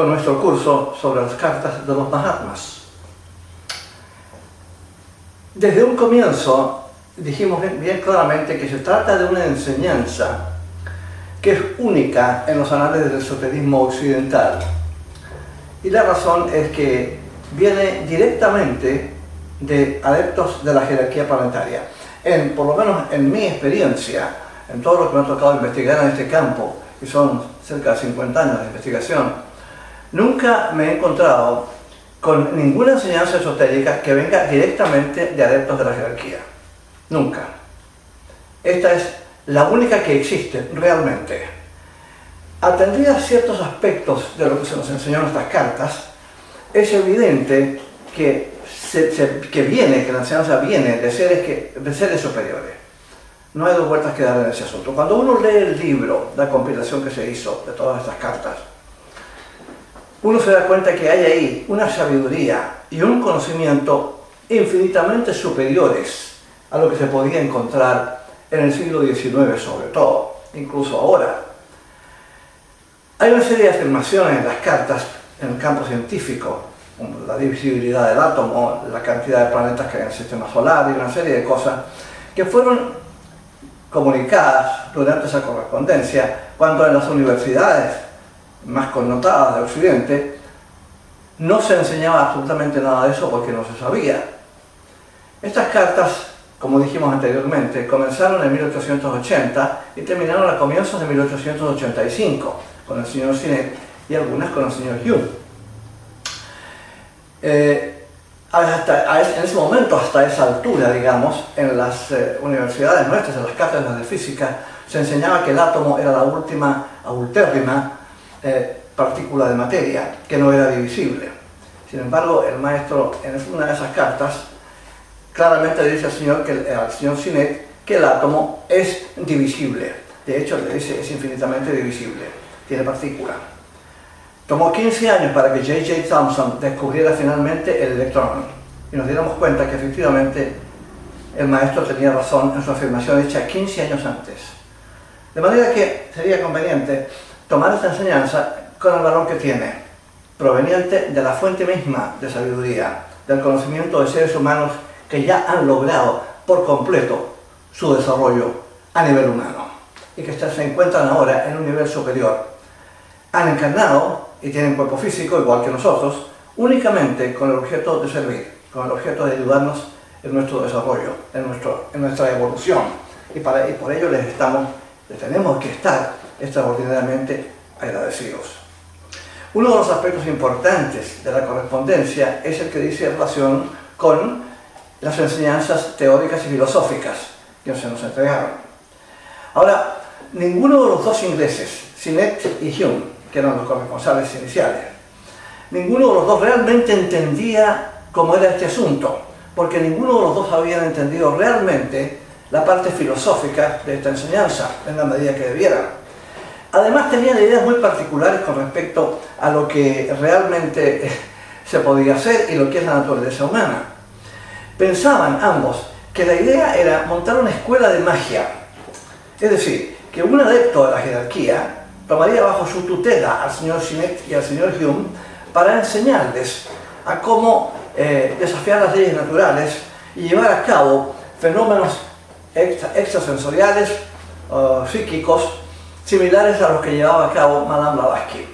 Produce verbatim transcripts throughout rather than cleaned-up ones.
con nuestro curso sobre las cartas de los Mahatmas. Desde un comienzo dijimos bien, bien claramente que se trata de una enseñanza que es única en los anales del esoterismo occidental. Y la razón es que viene directamente de adeptos de la jerarquía planetaria. En, por lo menos en mi experiencia, en todo lo que me ha tocado investigar en este campo, que son cerca de cincuenta años de investigación, nunca me he encontrado con ninguna enseñanza esotérica que venga directamente de adeptos de la jerarquía. Nunca. Esta es la única que existe realmente. Atendidas ciertos aspectos de lo que se nos enseñó en estas cartas, es evidente que, se, se, que viene, que la enseñanza viene de seres, que, de seres superiores. No hay dos vueltas que dar en ese asunto. Cuando uno lee el libro, la compilación que se hizo de todas estas cartas, uno se da cuenta que hay ahí una sabiduría y un conocimiento infinitamente superiores a lo que se podía encontrar en el siglo diecinueve sobre todo, incluso ahora. Hay una serie de afirmaciones en las cartas en el campo científico, como la divisibilidad del átomo, la cantidad de planetas que hay en el sistema solar y una serie de cosas que fueron comunicadas durante esa correspondencia cuando en las universidades más connotadas de Occidente no se enseñaba absolutamente nada de eso porque no se sabía. Estas cartas, como dijimos anteriormente, comenzaron en mil ochocientos ochenta y terminaron a comienzos de mil ochocientos ochenta y cinco con el señor Sinek y algunas con el señor Hume. Eh, hasta, en ese momento, hasta esa altura, digamos, en las eh, universidades nuestras, en las cátedras de física, se enseñaba que el átomo era la última, aultérrima eh, partícula de materia, que no era divisible. Sin embargo, el maestro, en una de esas cartas, claramente le dice al señor, que, al señor Sinek que el átomo es divisible. De hecho, le dice es infinitamente divisible, tiene partícula. Tomó quince años para que J J Thomson descubriera finalmente el electrón y nos diéramos cuenta que efectivamente el maestro tenía razón en su afirmación hecha quince años antes. De manera que sería conveniente tomar esta enseñanza con el valor que tiene, proveniente de la fuente misma de sabiduría, del conocimiento de seres humanos que ya han logrado por completo su desarrollo a nivel humano y que se encuentran ahora en un nivel superior. Han encarnado y tienen cuerpo físico igual que nosotros, únicamente con el objeto de servir, con el objeto de ayudarnos en nuestro desarrollo, en, nuestro, en nuestra evolución. Y, para, y por ello les, estamos, les tenemos que estar extraordinariamente agradecidos. Uno de los aspectos importantes de la correspondencia es el que dice relación con las enseñanzas teóricas y filosóficas que se nos entregaron. Ahora, ninguno de los dos ingleses, Sinek y Hume, que eran los corresponsales iniciales, ninguno de los dos realmente entendía cómo era este asunto, porque ninguno de los dos habían entendido realmente la parte filosófica de esta enseñanza, en la medida que debieran. Además tenían ideas muy particulares con respecto a lo que realmente se podía hacer y lo que es la naturaleza humana. Pensaban ambos que la idea era montar una escuela de magia, es decir, que un adepto de la jerarquía tomaría bajo su tutela al señor Sinek y al señor Hume para enseñarles a cómo eh, desafiar las leyes naturales y llevar a cabo fenómenos extra, extrasensoriales o uh, psíquicos similares a los que llevaba a cabo Madame Blavatsky.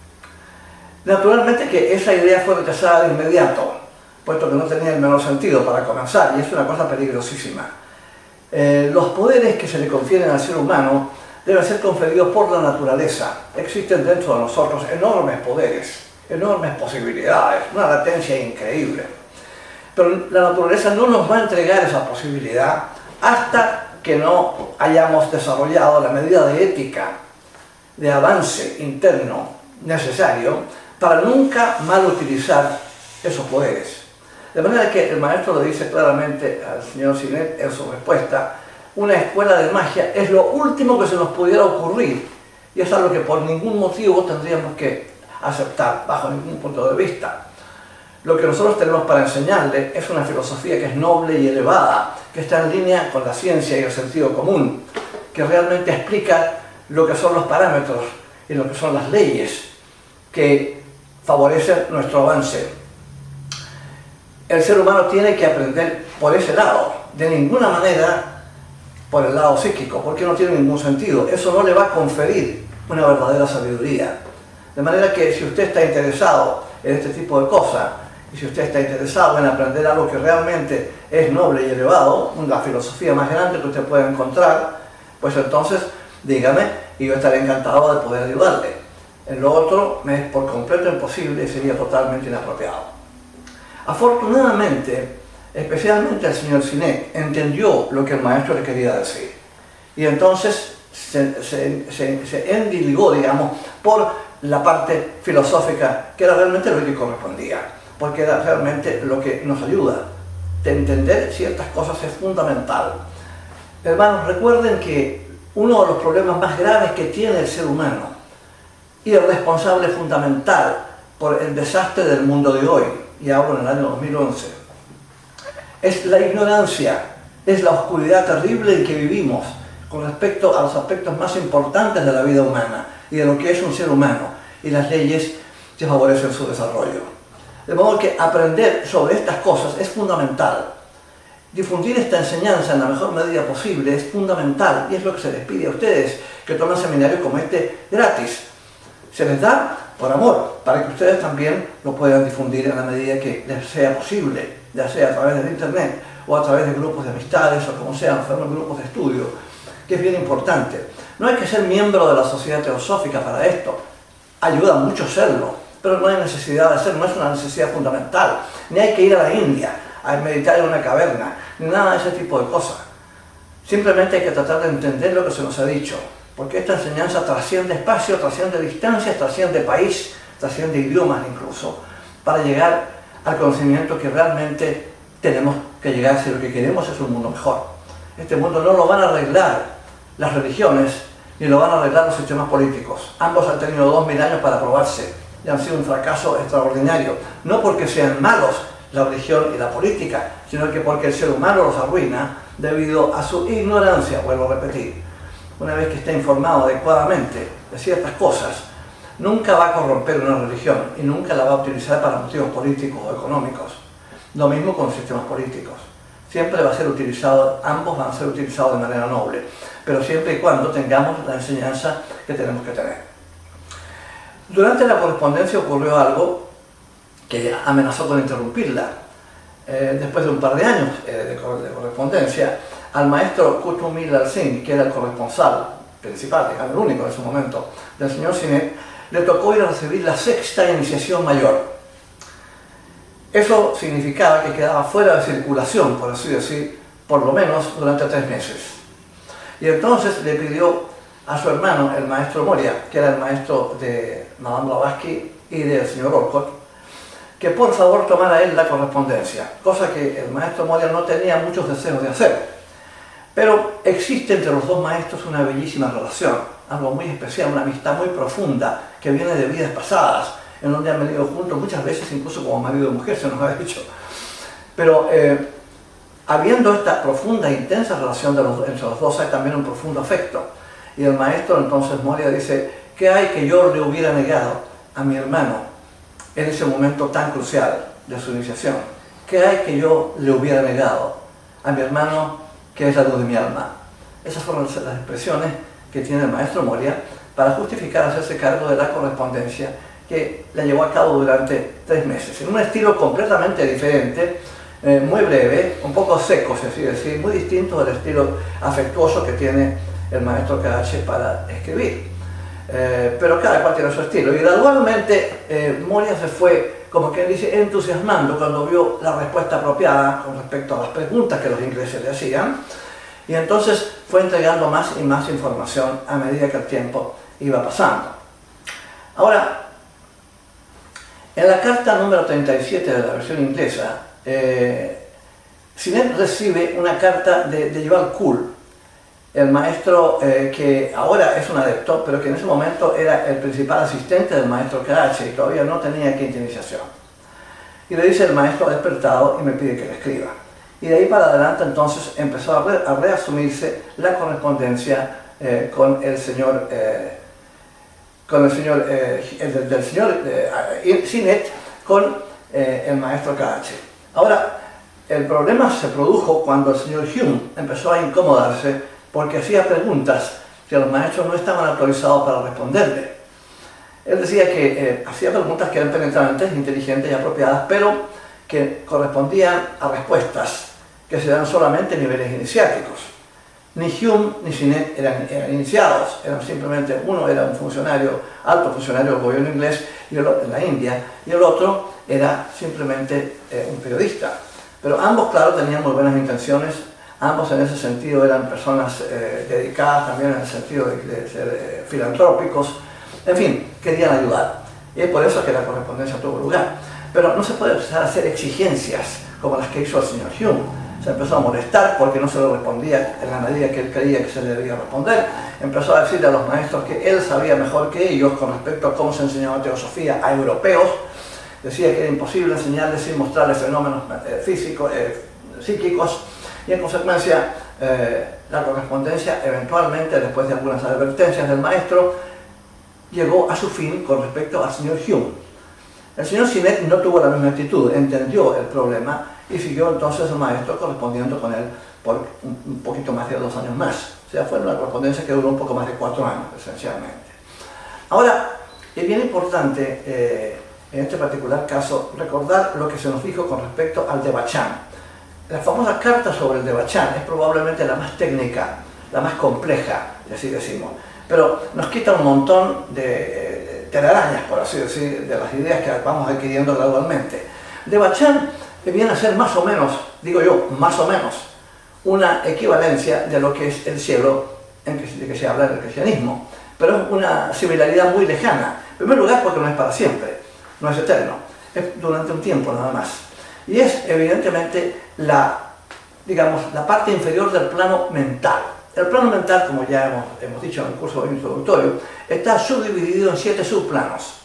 Naturalmente que esa idea fue rechazada de inmediato, puesto que no tenía el menor sentido para comenzar, y es una cosa peligrosísima. Eh, los poderes que se le confieren al ser humano deben ser conferidos por la naturaleza. Existen dentro de nosotros enormes poderes, enormes posibilidades, una latencia increíble. Pero la naturaleza no nos va a entregar esa posibilidad hasta que no hayamos desarrollado la medida de ética, de avance interno necesario para nunca mal utilizar esos poderes. De manera que el maestro le dice claramente al señor Sinek en su respuesta: una escuela de magia es lo último que se nos pudiera ocurrir y es algo que por ningún motivo tendríamos que aceptar bajo ningún punto de vista. Lo que nosotros tenemos para enseñarle es una filosofía que es noble y elevada, que está en línea con la ciencia y el sentido común, que realmente explica lo que son los parámetros y lo que son las leyes que favorecen nuestro avance. El ser humano tiene que aprender por ese lado, de ninguna manera por el lado psíquico, porque no tiene ningún sentido. Eso no le va a conferir una verdadera sabiduría. De manera que si usted está interesado en este tipo de cosas, y si usted está interesado en aprender algo que realmente es noble y elevado, la filosofía más grande que usted puede encontrar, pues entonces dígame y yo estaré encantado de poder ayudarle. En lo otro me es por completo imposible y sería totalmente inapropiado. Afortunadamente, especialmente el señor Sinek entendió lo que el maestro le quería decir. Y entonces se, se, se, se endiligó, digamos, por la parte filosófica, que era realmente lo que correspondía, porque era realmente lo que nos ayuda. De entender ciertas cosas es fundamental. Hermanos, recuerden que uno de los problemas más graves que tiene el ser humano y el responsable fundamental por el desastre del mundo de hoy, y hablo en el año dos mil once, es la ignorancia, es la oscuridad terrible en que vivimos con respecto a los aspectos más importantes de la vida humana y de lo que es un ser humano y las leyes que favorecen su desarrollo. De modo que aprender sobre estas cosas es fundamental. Difundir esta enseñanza en la mejor medida posible es fundamental y es lo que se les pide a ustedes que tomen seminarios como este gratis. Se les da por amor, para que ustedes también lo puedan difundir en la medida que les sea posible, ya sea a través del internet o a través de grupos de amistades o como sean, grupos de estudio, que es bien importante. No hay que ser miembro de la Sociedad Teosófica para esto, ayuda mucho serlo, pero no hay necesidad de hacerlo, no es una necesidad fundamental, ni hay que ir a la India a meditar en una caverna, ni nada de ese tipo de cosas. Simplemente hay que tratar de entender lo que se nos ha dicho, porque esta enseñanza trasciende espacio, trasciende distancias, trasciende país, trasciende idiomas incluso, para llegar al conocimiento que realmente tenemos que llegar si lo que queremos es un mundo mejor. Este mundo no lo van a arreglar las religiones, ni lo van a arreglar los sistemas políticos. Ambos han tenido dos mil años para probarse y han sido un fracaso extraordinario, no porque sean malos la religión y la política, sino que porque el ser humano los arruina debido a su ignorancia, vuelvo a repetir. Una vez que esté informado adecuadamente de ciertas cosas, nunca va a corromper una religión y nunca la va a utilizar para motivos políticos o económicos. Lo mismo con los sistemas políticos. Siempre va a ser utilizado, ambos van a ser utilizados de manera noble, pero siempre y cuando tengamos la enseñanza que tenemos que tener. Durante la correspondencia ocurrió algo que amenazó con interrumpirla. Eh, después de un par de años eh, de, de correspondencia, al maestro Kuthumi Lal Singh, que era el corresponsal principal, digamos, el único en ese momento, del señor Sinek, le tocó ir a recibir la sexta iniciación mayor. Eso significaba que quedaba fuera de circulación, por así decir, por lo menos durante tres meses. Y entonces le pidió a su hermano, el maestro Moria, que era el maestro de Madame Blavatsky y del señor Olcott, que por favor tomara él la correspondencia, cosa que el maestro Moria no tenía muchos deseos de hacer. Pero existe entre los dos maestros una bellísima relación, algo muy especial, una amistad muy profunda que viene de vidas pasadas, en donde han venido juntos muchas veces, incluso como marido y mujer, se nos ha dicho. Pero eh, habiendo esta profunda e intensa relación de los, entre los dos, hay también un profundo afecto. Y el maestro entonces Moria dice, ¿qué hay que yo le hubiera negado a mi hermano en ese momento tan crucial de su iniciación? ¿Qué hay que yo le hubiera negado a mi hermano que es la luz de mi alma? Esas fueron las expresiones que tiene el maestro Moria para justificar hacerse cargo de la correspondencia que la llevó a cabo durante tres meses, en un estilo completamente diferente, eh, muy breve, un poco seco, si así decir, muy distinto del estilo afectuoso que tiene el maestro Karachi para escribir. Eh, pero cada cual tiene su estilo, y gradualmente eh, Moria se fue, como quien dice, entusiasmando cuando vio la respuesta apropiada con respecto a las preguntas que los ingleses le hacían, y entonces fue entregando más y más información a medida que el tiempo iba pasando. Ahora, en la carta número treinta y siete de la versión inglesa, eh, Sinek recibe una carta de, de Yuval Kuhl, el maestro eh, que ahora es un adepto, pero que en ese momento era el principal asistente del maestro Karachi y todavía no tenía quinta iniciación. Y le dice: el maestro ha despertado y me pide que le escriba. Y de ahí para adelante entonces empezó a, re, a reasumirse la correspondencia eh, con el señor eh, con el señor, eh, el del, del señor eh, Sinet con eh, el maestro K H. Ahora, el problema se produjo cuando el señor Hume empezó a incomodarse porque hacía preguntas que los maestros no estaban autorizados para responderle. Él decía que eh, hacía preguntas que eran penetrantes, inteligentes y apropiadas, pero que correspondían a respuestas que se dan solamente en niveles iniciáticos. Ni Hume ni Sinet eran, eran iniciados, eran simplemente, uno era un funcionario, alto funcionario del gobierno inglés y el, en la India, y el otro era simplemente eh, un periodista. Pero ambos, claro, tenían muy buenas intenciones, ambos en ese sentido eran personas eh, dedicadas también en el sentido de, de ser eh, filantrópicos, en fin, querían ayudar. Y es por eso que la correspondencia tuvo lugar. Pero no se puede empezar a hacer exigencias como las que hizo el señor Hume. Se empezó a molestar porque no se le respondía en la medida que él creía que se le debía responder. Empezó a decirle a los maestros que él sabía mejor que ellos con respecto a cómo se enseñaba teosofía a europeos. Decía que era imposible enseñarles sin mostrarles fenómenos eh, físicos, eh, psíquicos, y en consecuencia eh, la correspondencia eventualmente, después de algunas advertencias del maestro, llegó a su fin con respecto al señor Hume. El señor Sinet no tuvo la misma actitud, entendió el problema y siguió entonces el maestro correspondiendo con él por un, un poquito más de dos años más. O sea, fue una correspondencia que duró un poco más de cuatro años, esencialmente. Ahora, es bien importante, eh, en este particular caso, recordar lo que se nos dijo con respecto al Devachan. La famosa carta sobre el Devachan es probablemente la más técnica, la más compleja, así decimos, pero nos quita un montón de telarañas, por así decir, de las ideas que vamos adquiriendo gradualmente. Devachan viene a ser más o menos, digo yo, más o menos, una equivalencia de lo que es el cielo en que, de que se habla en el cristianismo, pero es una similaridad muy lejana. En primer lugar porque no es para siempre, no es eterno, es durante un tiempo nada más. Y es evidentemente la, digamos, la parte inferior del plano mental. El plano mental, como ya hemos, hemos dicho en el curso introductorio, está subdividido en siete subplanos.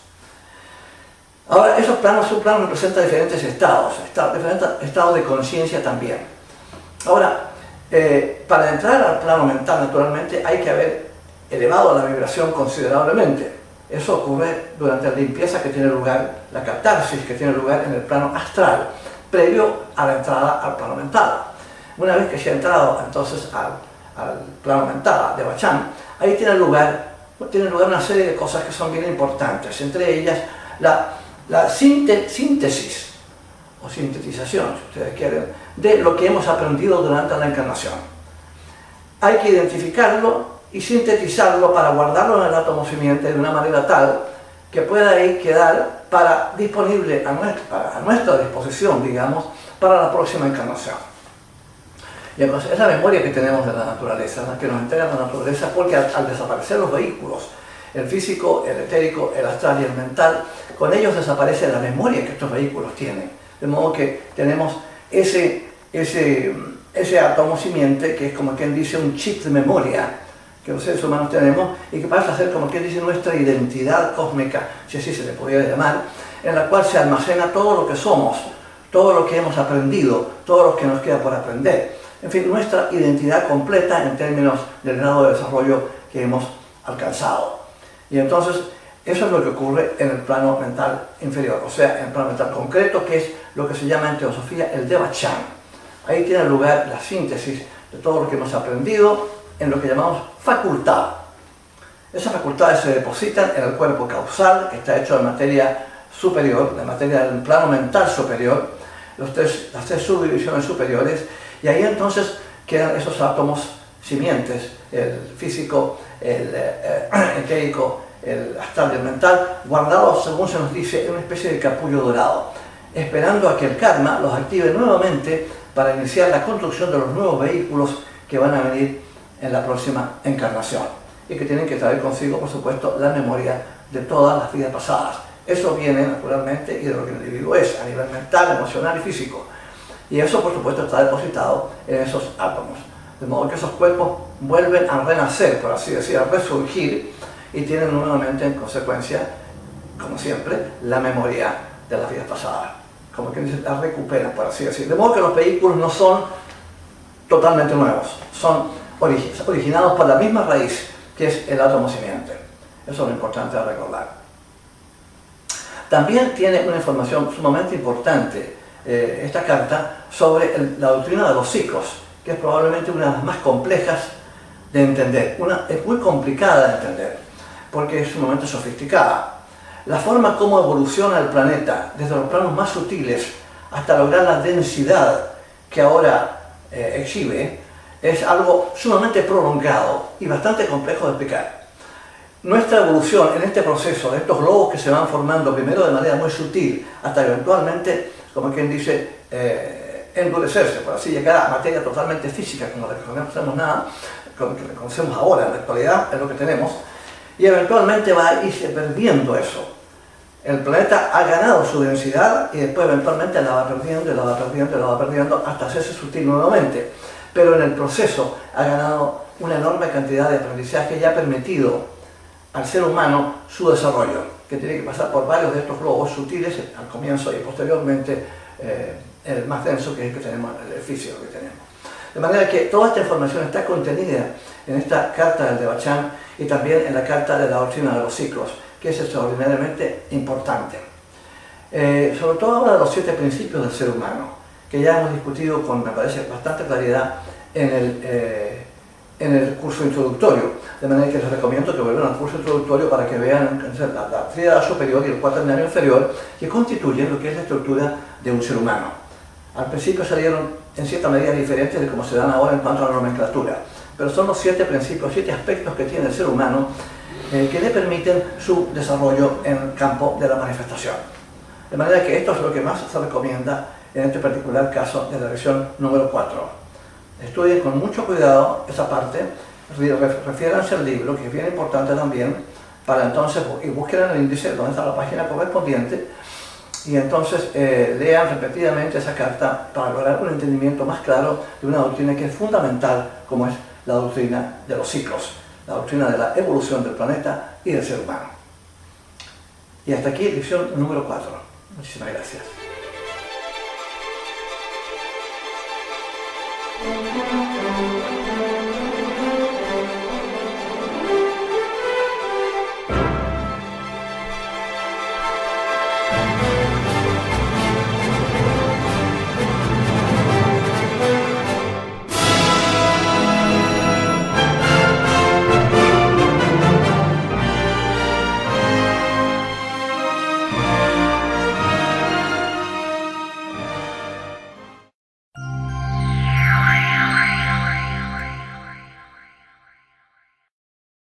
Ahora, esos planos, subplanos representan diferentes estados, estados diferentes estados de conciencia también. Ahora, eh, para entrar al plano mental, naturalmente, hay que haber elevado la vibración considerablemente. Eso ocurre durante la limpieza que tiene lugar, la catarsis que tiene lugar en el plano astral, previo a la entrada al plano mental. Una vez que se ha entrado entonces al, al plano mental, de Devachan, ahí tiene lugar, tiene lugar una serie de cosas que son bien importantes, entre ellas la, la síntesis o sintetización, si ustedes quieren, de lo que hemos aprendido durante la encarnación. Hay que identificarlo y sintetizarlo para guardarlo en el átomo simiente de una manera tal que pueda ahí quedar para, disponible a nuestra, a nuestra disposición, digamos, para la próxima encarnación. Y entonces es la memoria que tenemos de la naturaleza, la que nos entrega la naturaleza, porque al, al desaparecer los vehículos, el físico, el etérico, el astral y el mental, con ellos desaparece la memoria que estos vehículos tienen. De modo que tenemos ese, ese, ese átomo simiente que es como quien dice un chip de memoria que los seres humanos tenemos y que pasa a ser como quien dice nuestra identidad cósmica, si así se le pudiera llamar, en la cual se almacena todo lo que somos, todo lo que hemos aprendido, todo lo que nos queda por aprender. En fin, nuestra identidad completa en términos del grado de desarrollo que hemos alcanzado. Y entonces, eso es lo que ocurre en el plano mental inferior, o sea, en el plano mental concreto, que es lo que se llama en teosofía el Devachan. Ahí tiene lugar la síntesis de todo lo que hemos aprendido en lo que llamamos facultad. Esas facultades se depositan en el cuerpo causal, que está hecho de materia superior, de materia del plano mental superior, los tres, las tres subdivisiones superiores, y ahí entonces quedan esos átomos simientes, el físico, el eh, etérico, el astral y el mental, guardados, según se nos dice, en una especie de capullo dorado, esperando a que el karma los active nuevamente para iniciar la construcción de los nuevos vehículos que van a venir en la próxima encarnación y que tienen que traer consigo, por supuesto, la memoria de todas las vidas pasadas. Eso viene, naturalmente, y de lo que el individuo es, a nivel mental, emocional y físico. Y eso, por supuesto, está depositado en esos átomos. De modo que esos cuerpos vuelven a renacer, por así decir, a resurgir, y tienen nuevamente, en consecuencia, como siempre, la memoria de las vidas pasadas. Como que la recuperan, por así decir. De modo que los vehículos no son totalmente nuevos, son originados por la misma raíz, que es el átomo simiente. Eso es lo importante de recordar. También tiene una información sumamente importante eh, esta carta sobre el, la doctrina de los ciclos, que es probablemente una de las más complejas de entender. Una, es muy complicada de entender, porque es sumamente sofisticada. La forma como evoluciona el planeta, desde los planos más sutiles hasta lograr la densidad que ahora eh, exhibe, es algo sumamente prolongado y bastante complejo de explicar. Nuestra evolución en este proceso, de estos globos que se van formando primero de manera muy sutil, hasta eventualmente, como quien dice, eh, endurecerse, por así llegar a materia totalmente física, como la que no conocemos nada, como que conocemos ahora, en la actualidad, es lo que tenemos, y eventualmente va a irse perdiendo eso. El planeta ha ganado su densidad y después eventualmente la va perdiendo, y la va perdiendo, y la va perdiendo hasta hacerse sutil nuevamente. Pero en el proceso ha ganado una enorme cantidad de aprendizaje y ha permitido al ser humano su desarrollo, que tiene que pasar por varios de estos globos sutiles al comienzo y posteriormente eh, el más denso, que es el que tenemos, el físico que tenemos. De manera que toda esta información está contenida en esta carta del Devachan y también en la carta de la doctrina de los ciclos, que es extraordinariamente importante. Eh, sobre todo habla de los siete principios del ser humano, que ya hemos discutido con, me parece, bastante claridad en el, eh, en el curso introductorio, de manera que les recomiendo que vuelvan al curso introductorio para que vean la, la tríada superior y el cuaternario inferior, que constituyen lo que es la estructura de un ser humano. Al principio salieron en cierta medida diferentes de como se dan ahora en cuanto a la nomenclatura, pero son los siete principios, siete aspectos que tiene el ser humano eh, que le permiten su desarrollo en el campo de la manifestación. De manera que esto es lo que más se recomienda en este particular caso de la lección número cuatro. Estudien con mucho cuidado esa parte, refiéranse al libro, que es bien importante también, para entonces, y busquen en el índice donde está la página correspondiente, y entonces eh, lean repetidamente esa carta para lograr un entendimiento más claro de una doctrina que es fundamental, como es la doctrina de los ciclos, la doctrina de la evolución del planeta y del ser humano. Y hasta aquí, lección número cuatro. Muchísimas gracias.